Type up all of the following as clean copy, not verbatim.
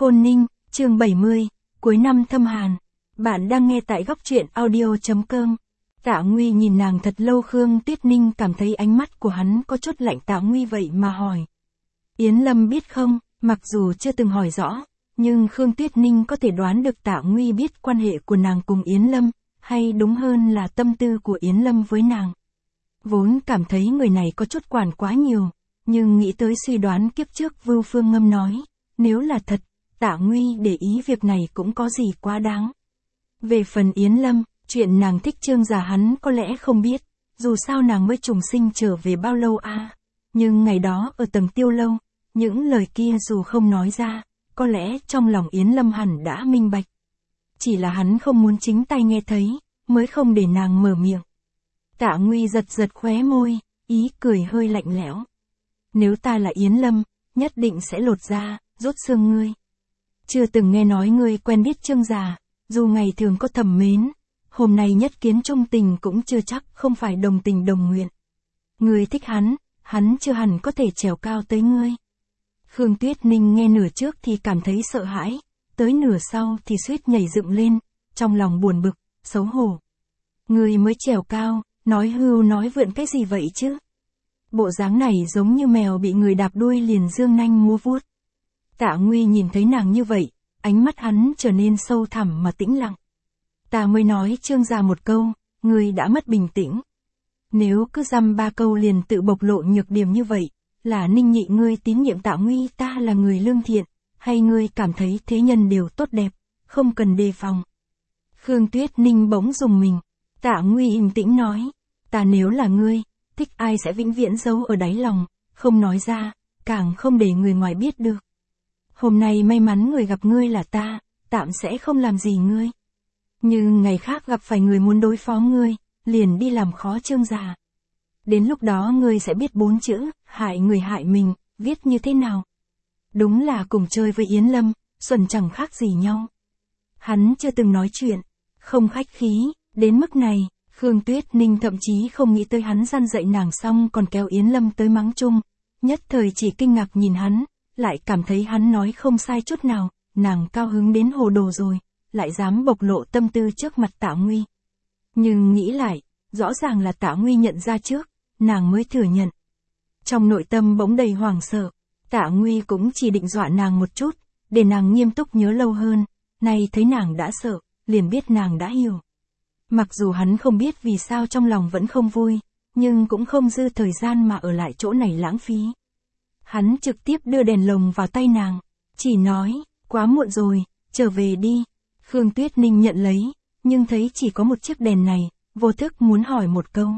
Khôn Ninh, chương 70, cuối năm thâm hàn. Bạn đang nghe tại góc truyện audio.com. Tạ Nguy nhìn nàng thật lâu. Khương Tuyết Ninh cảm thấy ánh mắt của hắn có chút lạnh. Tạ Nguy vậy mà hỏi. Yến Lâm biết không? Mặc dù chưa từng hỏi rõ, nhưng Khương Tuyết Ninh có thể đoán được Tạ Nguy biết quan hệ của nàng cùng Yến Lâm, hay đúng hơn là tâm tư của Yến Lâm với nàng. Vốn cảm thấy người này có chút quản quá nhiều, nhưng nghĩ tới suy đoán kiếp trước Vưu Phương Ngâm nói, nếu là thật, Tạ Nguy để ý việc này cũng có gì quá đáng. Về phần Yến Lâm, chuyện nàng thích Trương Già hắn có lẽ không biết, dù sao nàng mới trùng sinh trở về bao lâu nhưng ngày đó ở tầng Tiêu Lâu, những lời kia dù không nói ra, có lẽ trong lòng Yến Lâm hẳn đã minh bạch. Chỉ là hắn không muốn chính tay nghe thấy, mới không để nàng mở miệng. Tạ Nguy giật giật khóe môi, ý cười hơi lạnh lẽo. Nếu ta là Yến Lâm, nhất định sẽ lột da, rút xương ngươi. Chưa từng nghe nói ngươi quen biết Trương Già, dù ngày thường có thầm mến, hôm nay nhất kiến trung tình cũng chưa chắc không phải đồng tình đồng nguyện. Ngươi thích hắn chưa hẳn có thể trèo cao tới ngươi. Khương Tuyết Ninh nghe nửa trước thì cảm thấy sợ hãi, tới nửa sau thì suýt nhảy dựng lên, trong lòng buồn bực, xấu hổ. Ngươi mới trèo cao, nói hưu nói vượn cái gì vậy chứ? Bộ dáng này giống như mèo bị người đạp đuôi liền dương nanh múa vuốt. Tạ Nguy nhìn thấy nàng như vậy, ánh mắt hắn trở nên sâu thẳm mà tĩnh lặng. Ta mới nói Trương Gia một câu, ngươi đã mất bình tĩnh. Nếu cứ dăm ba câu liền tự bộc lộ nhược điểm như vậy, là Ninh Nhị ngươi tín nhiệm Tạ Nguy ta là người lương thiện, hay ngươi cảm thấy thế nhân đều tốt đẹp, không cần đề phòng? Khương Tuyết Ninh bỗng rùng mình. Tạ Nguy im tĩnh nói, ta nếu là ngươi, thích ai sẽ vĩnh viễn giấu ở đáy lòng, không nói ra, càng không để người ngoài biết được. Hôm nay may mắn người gặp ngươi là ta, tạm sẽ không làm gì ngươi. Nhưng ngày khác gặp phải người muốn đối phó ngươi, liền đi làm khó Trương Già. Đến lúc đó ngươi sẽ biết 4 chữ, hại người hại mình, viết như thế nào. Đúng là cùng chơi với Yến Lâm, xuẩn chẳng khác gì nhau. Hắn chưa từng nói chuyện, không khách khí, đến mức này, Khương Tuyết Ninh thậm chí không nghĩ tới hắn gian dạy nàng xong còn kéo Yến Lâm tới mắng chung. Nhất thời chỉ kinh ngạc nhìn hắn, lại cảm thấy hắn nói không sai chút nào, nàng cao hứng đến hồ đồ rồi, lại dám bộc lộ tâm tư trước mặt Tạ Nguy. Nhưng nghĩ lại, rõ ràng là Tạ Nguy nhận ra trước, nàng mới thừa nhận. Trong nội tâm bỗng đầy hoảng sợ, Tạ Nguy cũng chỉ định dọa nàng một chút, để nàng nghiêm túc nhớ lâu hơn, nay thấy nàng đã sợ, liền biết nàng đã hiểu. Mặc dù hắn không biết vì sao trong lòng vẫn không vui, nhưng cũng không dư thời gian mà ở lại chỗ này lãng phí. Hắn trực tiếp đưa đèn lồng vào tay nàng, chỉ nói, quá muộn rồi, trở về đi. Khương Tuyết Ninh nhận lấy, nhưng thấy chỉ có một chiếc đèn này, vô thức muốn hỏi một câu.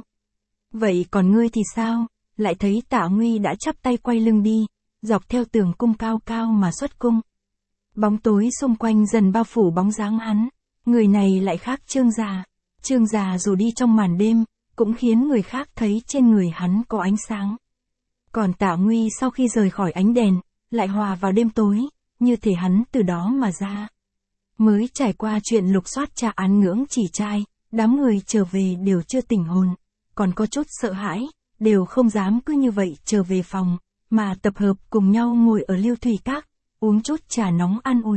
Vậy còn ngươi thì sao? Lại thấy Tạ Nguy đã chắp tay quay lưng đi, dọc theo tường cung cao cao mà xuất cung. Bóng tối xung quanh dần bao phủ bóng dáng hắn, người này lại khác Trương Già. Trương Già dù đi trong màn đêm, cũng khiến người khác thấy trên người hắn có ánh sáng. Còn Tạ Nguy sau khi rời khỏi ánh đèn, lại hòa vào đêm tối, như thể hắn từ đó mà ra. Mới trải qua chuyện lục soát tra án ngưỡng chỉ trai, đám người trở về đều chưa tỉnh hồn, còn có chút sợ hãi, đều không dám cứ như vậy trở về phòng, mà tập hợp cùng nhau ngồi ở Liêu Thủy Các, uống chút trà nóng an ủi.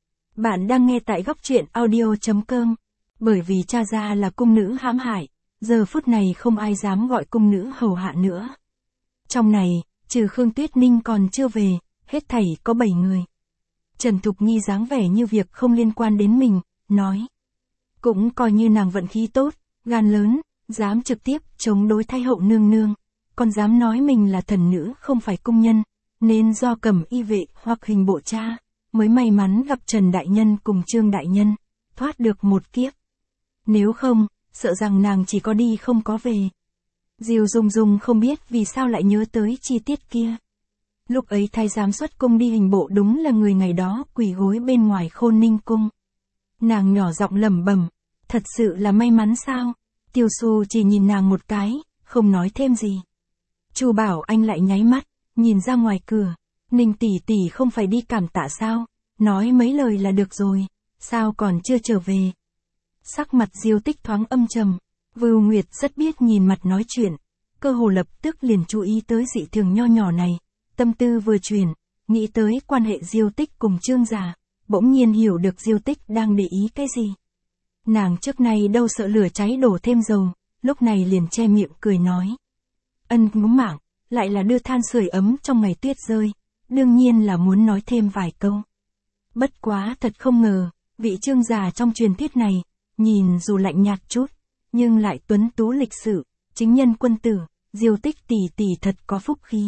Bạn đang nghe tại góc truyện audio.com. Bởi vì cha ra là cung nữ hãm hại, giờ phút này không ai dám gọi cung nữ hầu hạ nữa. Trong này, trừ Khương Tuyết Ninh còn chưa về, hết thảy có 7 người. Trần Thục Nhi dáng vẻ như việc không liên quan đến mình, nói. Cũng coi như nàng vận khí tốt, gan lớn, dám trực tiếp chống đối Thái hậu nương nương, còn dám nói mình là thần nữ không phải cung nhân, nên do cầm y vệ hoặc hình bộ cha, mới may mắn gặp Trần Đại Nhân cùng Trương Đại Nhân, thoát được một kiếp. Nếu không, sợ rằng nàng chỉ có đi không có về. Diều Dung Dung không biết vì sao lại nhớ tới chi tiết kia. Lúc ấy thái giám xuất cung đi hình bộ đúng là người ngày đó quỳ gối bên ngoài Khôn Ninh cung. Nàng nhỏ giọng lẩm bẩm, thật sự là may mắn sao? Tiêu Xu chỉ nhìn nàng một cái, không nói thêm gì. Chu Bảo Anh lại nháy mắt, nhìn ra ngoài cửa, Ninh tỷ tỷ không phải đi cảm tạ sao? Nói mấy lời là được rồi, sao còn chưa trở về? Sắc mặt Diêu Tích thoáng âm trầm, Vưu Nguyệt rất biết nhìn mặt nói chuyện, cơ hồ lập tức liền chú ý tới dị thường nho nhỏ này, tâm tư vừa chuyển, nghĩ tới quan hệ Diêu Tích cùng Trương Giả, bỗng nhiên hiểu được Diêu Tích đang để ý cái gì. Nàng trước nay đâu sợ lửa cháy đổ thêm dầu, lúc này liền che miệng cười nói. Ân ngúm mạng, lại là đưa than sưởi ấm trong ngày tuyết rơi, đương nhiên là muốn nói thêm vài câu. Bất quá thật không ngờ, vị Trương Giả trong truyền thuyết này, nhìn dù lạnh nhạt chút, nhưng lại tuấn tú lịch sự, chính nhân quân tử, Diêu Tích tỷ tỷ thật có phúc khí.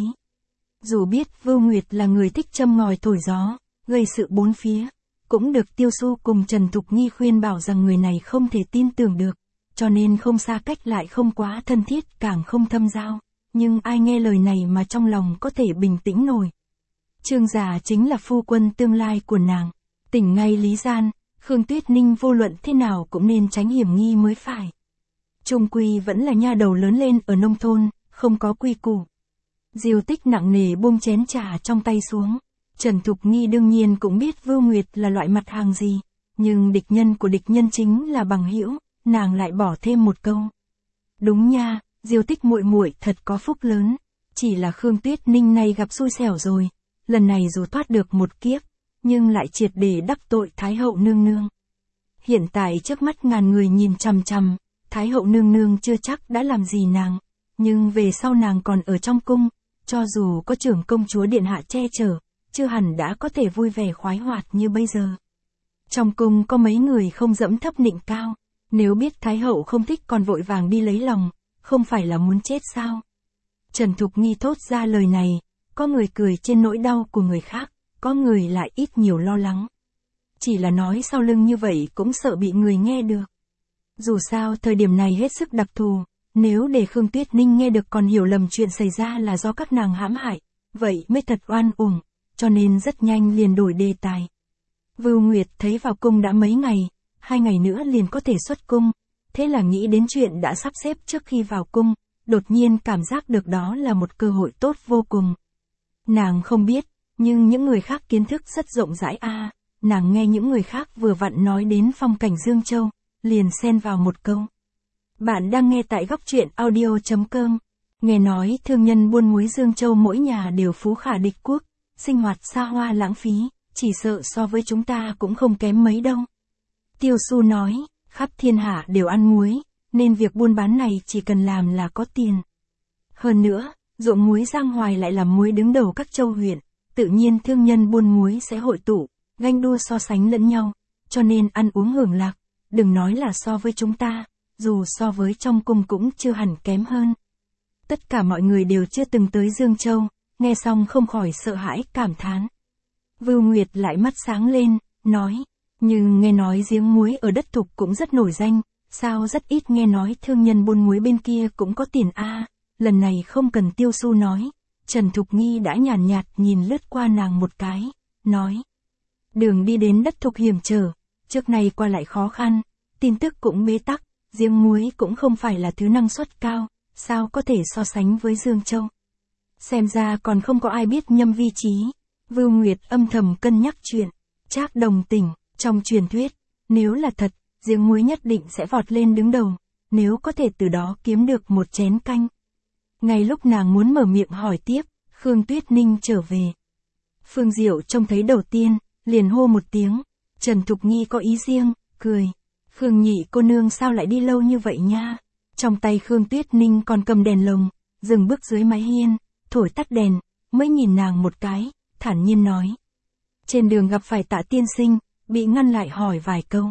Dù biết Vưu Nguyệt là người thích châm ngòi thổi gió, gây sự bốn phía, cũng được Tiêu Xu cùng Trần Thục Nhi khuyên bảo rằng người này không thể tin tưởng được, cho nên không xa cách lại không quá thân thiết càng không thâm giao, nhưng ai nghe lời này mà trong lòng có thể bình tĩnh nổi. Trương Giả chính là phu quân tương lai của nàng, tỉnh ngay lý gian, Khương Tuyết Ninh vô luận thế nào cũng nên tránh hiểm nghi mới phải. Chung quy vẫn là nha đầu lớn lên ở nông thôn, không có quy củ. Diêu Tích nặng nề buông chén trà trong tay xuống. Trần Thục Nghi đương nhiên cũng biết Vưu Nguyệt là loại mặt hàng gì, nhưng địch nhân của địch nhân chính là bằng hữu, nàng lại bỏ thêm một câu. Đúng nha, Diêu Tích muội muội thật có phúc lớn, chỉ là Khương Tuyết Ninh này gặp xui xẻo rồi, lần này dù thoát được một kiếp, nhưng lại triệt để đắc tội Thái hậu nương nương. Hiện tại trước mắt ngàn người nhìn chằm chằm, Thái hậu nương nương chưa chắc đã làm gì nàng, nhưng về sau nàng còn ở trong cung, cho dù có trưởng công chúa điện hạ che chở, chưa hẳn đã có thể vui vẻ khoái hoạt như bây giờ. Trong cung có mấy người không dẫm thấp nịnh cao, nếu biết Thái hậu không thích còn vội vàng đi lấy lòng, không phải là muốn chết sao? Trần Thục Nghi thốt ra lời này, có người cười trên nỗi đau của người khác, có người lại ít nhiều lo lắng. Chỉ là nói sau lưng như vậy cũng sợ bị người nghe được. Dù sao thời điểm này hết sức đặc thù, nếu để Khương Tuyết Ninh nghe được còn hiểu lầm chuyện xảy ra là do các nàng hãm hại, vậy mới thật oan uổng, cho nên rất nhanh liền đổi đề tài. Vưu Nguyệt thấy vào cung đã mấy ngày, 2 ngày nữa liền có thể xuất cung, thế là nghĩ đến chuyện đã sắp xếp trước khi vào cung, đột nhiên cảm giác được đó là một cơ hội tốt vô cùng. Nàng không biết, nhưng những người khác kiến thức rất rộng rãi nàng nghe những người khác vừa vặn nói đến phong cảnh Dương Châu, liền xen vào một câu. Bạn đang nghe tại góc truyện audio.com, nghe nói thương nhân buôn muối Dương Châu mỗi nhà đều phú khả địch quốc, sinh hoạt xa hoa lãng phí, chỉ sợ so với chúng ta cũng không kém mấy đâu. Tiêu Xu nói, khắp thiên hạ đều ăn muối, nên việc buôn bán này chỉ cần làm là có tiền. Hơn nữa, ruộng muối Giang Hoài lại làm muối đứng đầu các châu huyện, tự nhiên thương nhân buôn muối sẽ hội tụ, ganh đua so sánh lẫn nhau, cho nên ăn uống hưởng lạc, đừng nói là so với chúng ta, dù so với trong cung cũng chưa hẳn kém hơn. Tất cả mọi người đều chưa từng tới Dương Châu, nghe xong không khỏi sợ hãi cảm thán. Vưu Nguyệt lại mắt sáng lên, nói, nhưng nghe nói giếng muối ở đất Thục cũng rất nổi danh, sao rất ít nghe nói thương nhân buôn muối bên kia cũng có tiền lần này không cần Tiêu Xu nói, Trần Thục Nghi đã nhàn nhạt nhìn lướt qua nàng một cái, nói. Đường đi đến đất Thục hiểm trở, trước này qua lại khó khăn, tin tức cũng bế tắc, giếng muối cũng không phải là thứ năng suất cao, sao có thể so sánh với Dương Châu. Xem ra còn không có ai biết nhâm vi trí. Vưu Nguyệt âm thầm cân nhắc chuyện, Trác đồng tình, trong truyền thuyết, nếu là thật, giếng muối nhất định sẽ vọt lên đứng đầu, nếu có thể từ đó kiếm được một chén canh. Ngay lúc nàng muốn mở miệng hỏi tiếp, Khương Tuyết Ninh trở về. Phương Diệu trông thấy đầu tiên, liền hô một tiếng, Trần Thục Nghi có ý riêng, cười. Khương nhị cô nương sao lại đi lâu như vậy nha? Trong tay Khương Tuyết Ninh còn cầm đèn lồng, dừng bước dưới mái hiên, thổi tắt đèn, mới nhìn nàng một cái, thản nhiên nói. Trên đường gặp phải Tạ tiên sinh, bị ngăn lại hỏi vài câu.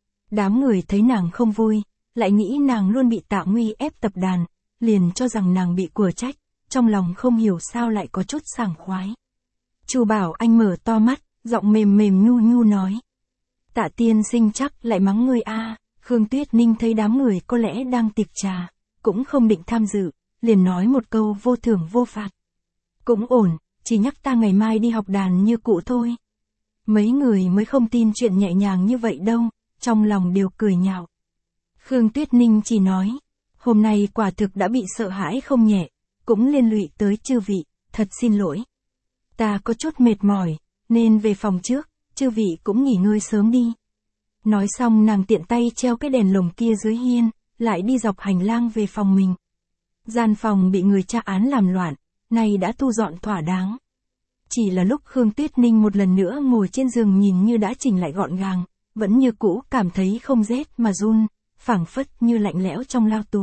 Đám người thấy nàng không vui, lại nghĩ nàng luôn bị Tạ Nguy ép tập đàn, liền cho rằng nàng bị của trách, trong lòng không hiểu sao lại có chút sảng khoái. Chu Bảo Anh mở to mắt, giọng mềm mềm nhu nhu nói. Tạ tiên sinh chắc lại mắng người Khương Tuyết Ninh thấy đám người có lẽ đang tiệc trà, cũng không định tham dự, liền nói một câu vô thưởng vô phạt. Cũng ổn, chỉ nhắc ta ngày mai đi học đàn như cũ thôi. Mấy người mới không tin chuyện nhẹ nhàng như vậy đâu, trong lòng đều cười nhạo. Khương Tuyết Ninh chỉ nói, hôm nay quả thực đã bị sợ hãi không nhẹ, cũng liên lụy tới chư vị, thật xin lỗi. Ta có chút mệt mỏi, nên về phòng trước, chư vị cũng nghỉ ngơi sớm đi. Nói xong nàng tiện tay treo cái đèn lồng kia dưới hiên, lại đi dọc hành lang về phòng mình. Gian phòng bị người tra án làm loạn, nay đã thu dọn thỏa đáng. Chỉ là lúc Khương Tuyết Ninh một lần nữa ngồi trên giường nhìn như đã chỉnh lại gọn gàng, vẫn như cũ cảm thấy không rét mà run, phảng phất như lạnh lẽo trong lao tù.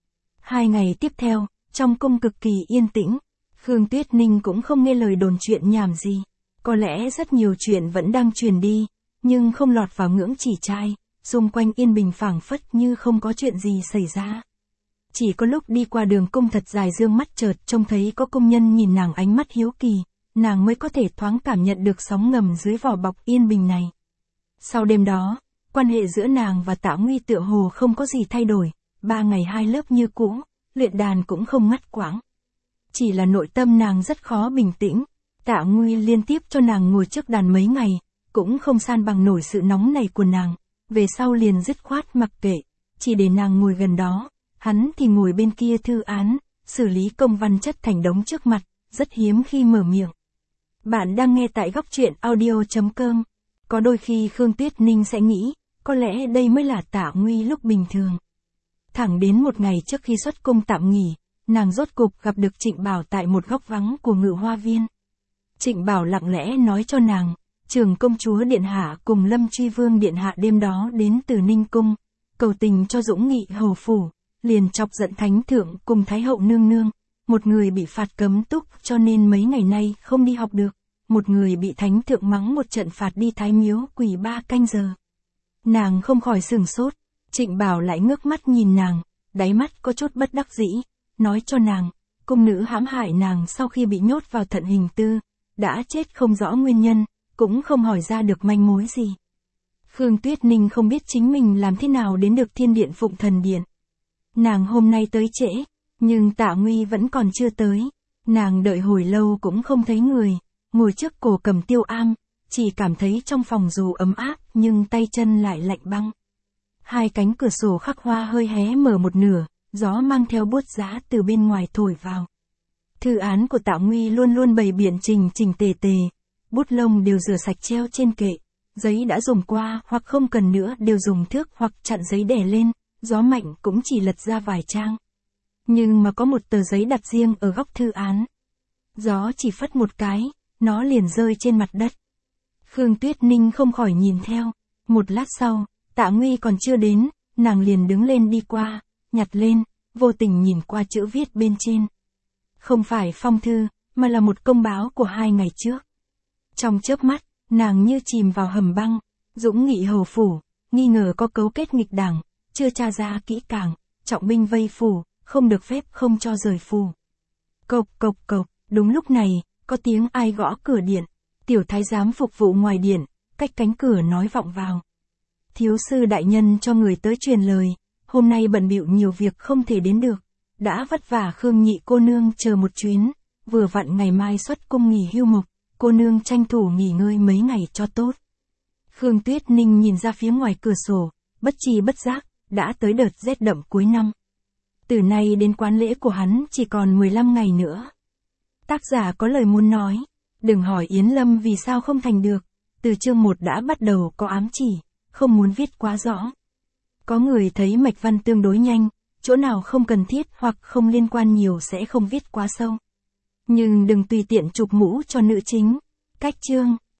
2 ngày tiếp theo, trong cung cực kỳ yên tĩnh, Khương Tuyết Ninh cũng không nghe lời đồn chuyện nhảm gì. Có lẽ rất nhiều chuyện vẫn đang truyền đi, nhưng không lọt vào ngưỡng chỉ trai, xung quanh yên bình phảng phất như không có chuyện gì xảy ra. Chỉ có lúc đi qua đường cung thật dài dương mắt chợt trông thấy có công nhân nhìn nàng ánh mắt hiếu kỳ, nàng mới có thể thoáng cảm nhận được sóng ngầm dưới vỏ bọc yên bình này. Sau đêm đó, quan hệ giữa nàng và Tạ Nguy tựa hồ không có gì thay đổi, 3 ngày 2 lớp như cũ, luyện đàn cũng không ngắt quãng. Chỉ là nội tâm nàng rất khó bình tĩnh, Tạ Nguy liên tiếp cho nàng ngồi trước đàn mấy ngày, cũng không san bằng nổi sự nóng này của nàng, về sau liền dứt khoát mặc kệ, chỉ để nàng ngồi gần đó, hắn thì ngồi bên kia thư án, xử lý công văn chất thành đống trước mặt, rất hiếm khi mở miệng. Bạn đang nghe tại góc truyện audio.com. Có đôi khi Khương Tuyết Ninh sẽ nghĩ, có lẽ đây mới là Tạ Nguy lúc bình thường. Thẳng đến một ngày trước khi xuất cung tạm nghỉ, nàng rốt cục gặp được Trịnh Bảo tại một góc vắng của Ngự Hoa Viên. Trịnh Bảo lặng lẽ nói cho nàng, Trưởng công chúa Điện Hạ cùng Lâm Truy Vương Điện Hạ đêm đó đến từ Ninh Cung, cầu tình cho Dũng Nghị hầu phủ, liền chọc giận Thánh Thượng cùng Thái Hậu nương nương, một người bị phạt cấm túc cho nên mấy ngày nay không đi học được, một người bị Thánh Thượng mắng một trận phạt đi Thái Miếu quỳ 3 canh giờ. Nàng không khỏi sửng sốt, Trịnh Bảo lại ngước mắt nhìn nàng, đáy mắt có chút bất đắc dĩ, nói cho nàng, cung nữ hãm hại nàng sau khi bị nhốt vào thận hình tư, đã chết không rõ nguyên nhân, cũng không hỏi ra được manh mối gì. Khương Tuyết Ninh không biết chính mình làm thế nào đến được Thiên Điện Phụng Thần Điện. Nàng hôm nay tới trễ, nhưng Tạ Nguy vẫn còn chưa tới. Nàng đợi hồi lâu cũng không thấy người, ngồi trước cổ cầm tiêu am, chỉ cảm thấy trong phòng dù ấm áp nhưng tay chân lại lạnh băng. 2 cánh cửa sổ khắc hoa hơi hé mở một nửa, gió mang theo buốt giá từ bên ngoài thổi vào. Thư án của Tạ Nguy luôn luôn bày biện chỉnh chỉnh tề tề, bút lông đều rửa sạch treo trên kệ, giấy đã dùng qua hoặc không cần nữa đều dùng thước hoặc chặn giấy đè lên, gió mạnh cũng chỉ lật ra vài trang. Nhưng mà có một tờ giấy đặt riêng ở góc thư án. Gió chỉ phất một cái, nó liền rơi trên mặt đất. Khương Tuyết Ninh không khỏi nhìn theo, một lát sau, Tạ Nguy còn chưa đến, nàng liền đứng lên đi qua, nhặt lên, vô tình nhìn qua chữ viết bên trên. Không phải phong thư, mà là một công báo của 2 ngày trước. Trong chớp mắt, nàng như chìm vào hầm băng, Dũng Nghị hầu phủ, nghi ngờ có cấu kết nghịch đảng, chưa tra ra kỹ càng, trọng binh vây phủ, không được phép không cho rời phủ. Cộc cộc cộc, đúng lúc này, có tiếng ai gõ cửa điện, tiểu thái giám phục vụ ngoài điện, cách cánh cửa nói vọng vào. Thiếu sư đại nhân cho người tới truyền lời, hôm nay bận bịu nhiều việc không thể đến được, đã vất vả Khương nhị cô nương chờ một chuyến, vừa vặn ngày mai xuất cung nghỉ hưu mục, cô nương tranh thủ nghỉ ngơi mấy ngày cho tốt. Khương Tuyết Ninh nhìn ra phía ngoài cửa sổ, bất tri bất giác, đã tới đợt rét đậm cuối năm. Từ nay đến quán lễ của hắn chỉ còn 15 ngày nữa. Tác giả có lời muốn nói, đừng hỏi Yến Lâm vì sao không thành được, từ chương 1 đã bắt đầu có ám chỉ, không muốn viết quá rõ. Có người thấy mạch văn tương đối nhanh, chỗ nào không cần thiết hoặc không liên quan nhiều sẽ không viết quá sâu. Nhưng đừng tùy tiện chụp mũ cho nữ chính. Cách chương